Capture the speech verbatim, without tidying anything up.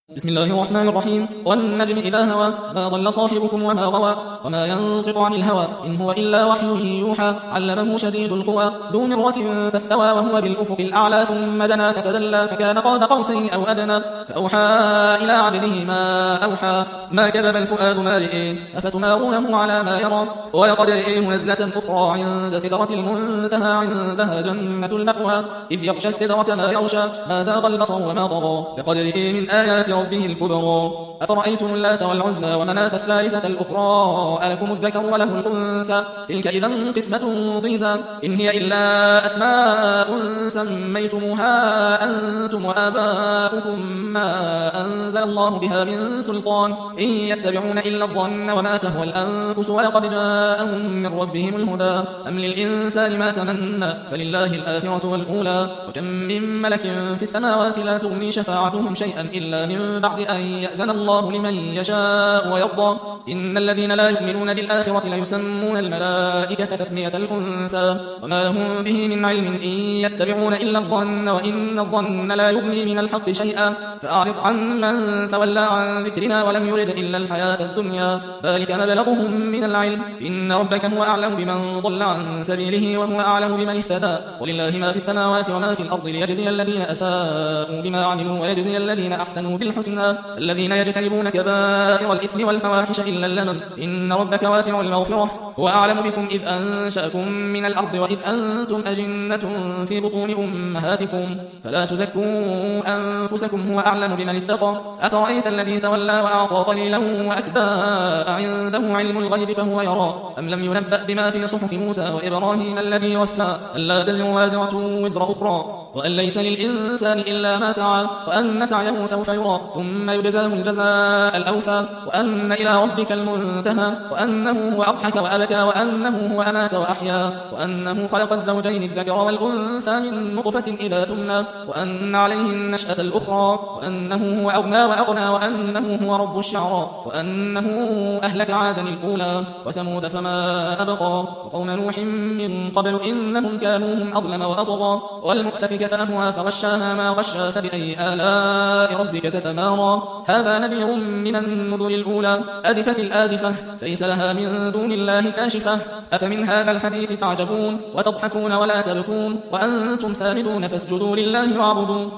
بسم الله الرحمن الرحيم. والنجم إذا هوى ما ضل صاحبكم وما غوى وما ينطق عن الهوى إن هو إلا وحي يوحى علمه شديد القوى ذو مرة فاستوى وهو بالأفق الأعلى ثم دنا فتدلى فكان قاب قوسين أو أدنى فأوحى إلى عبده ما أوحى ما كذب الفؤاد ما رئيه أفتمارونه على ما يرى ولقد رئيه نزلة أخرى عند سدرة المنتهى عندها جنة المأوى إذ يغشى السدرة ما يغشى ما زاغ البصر وما طغى لقد رئيه من آيات ربه الكبرى أفرأيتم اللات والعزى ومناة الثالثة الأخرى ألكم الذكر وله الأنثى تلك إذا قسمة ضيزى إن هي إلا أسماء سميتموها أنتم وآباؤكم ما أنزل الله بها من سلطان إن يتبعون إلا الظن وما تهوى الأنفس ولقد جاءهم من ربهم الهدى أم للإنسان ما تمنى فلله الآخرة والأولى وكم من ملك في السماوات لا تغني شفاعتهم شيئا إلا من بعد أن يأذن الله لمن يشاء ويرضى إن الذين لا يؤمنون بالآخرة ليسمون الملائكة تسمية الأنثى وما لهم به من علم إن يتبعون إلا الظن وإن الظن لا يغني من الحق شيئا فأعرض عن من تولى عن ذكرنا ولم يرد إلا الحياة الدنيا ذلك مبلغهم من العلم إن ربك هو أعلم بمن ضل عن سبيله وهو أعلم بمن اهتدى ولله ما في السماوات وما في الأرض ليجزي الذين أساءوا بما عملوا ويجزي الذين أحسنوا بالحسنى الذين يجتنبون كبائر الإثم والفواحش إلا اللمم إن ربك واسع المغفرة هو أعلم بكم إذ أنشأكم من الأرض وإذ أنتم أجنة في بطون أمهاتكم فلا تزكوا أنفسكم هو أعلم بمن اتقى أفرأيت الذي تولى وأعطى قليلا وأكدى عنده علم الغيب فهو يرى أم لم ينبأ بما في صحف موسى وإبراهيم الذي وفى ألا تزر وازرة وزر أخرى وأن ليس للإنسان إلا ما سعى وأن سعيه سوف يرى ثم يجزاه الجزاء الأوفى وأن إلى ربك المنتهى وأنه هو أضحك وأبكى وأنه هو أمات وأحيا وأنه خلق الزوجين الذكر والأنثى من نطفة إذا تمنى وأن عليه النشأة الأخرى وأنه هو أغنى وأغنى وأنه هو رب الشعرى وأنه أهلك عادا الأولى وثمود فما أبقى وقوم نوح من قبل إنهم كانوا هم أظلم وأطغى والمؤتفكة أهوى فغشاها ما غشى فبأي آلاء ربك تتمارى هذا نذير من النذر الأولى أزفت الآزفة ليس لها من دون الله كاشفة أفمن هذا الحديث تعجبون وتضحكون ولا تبكون وأنتم سامدون فاسجدوا لله واعبدوا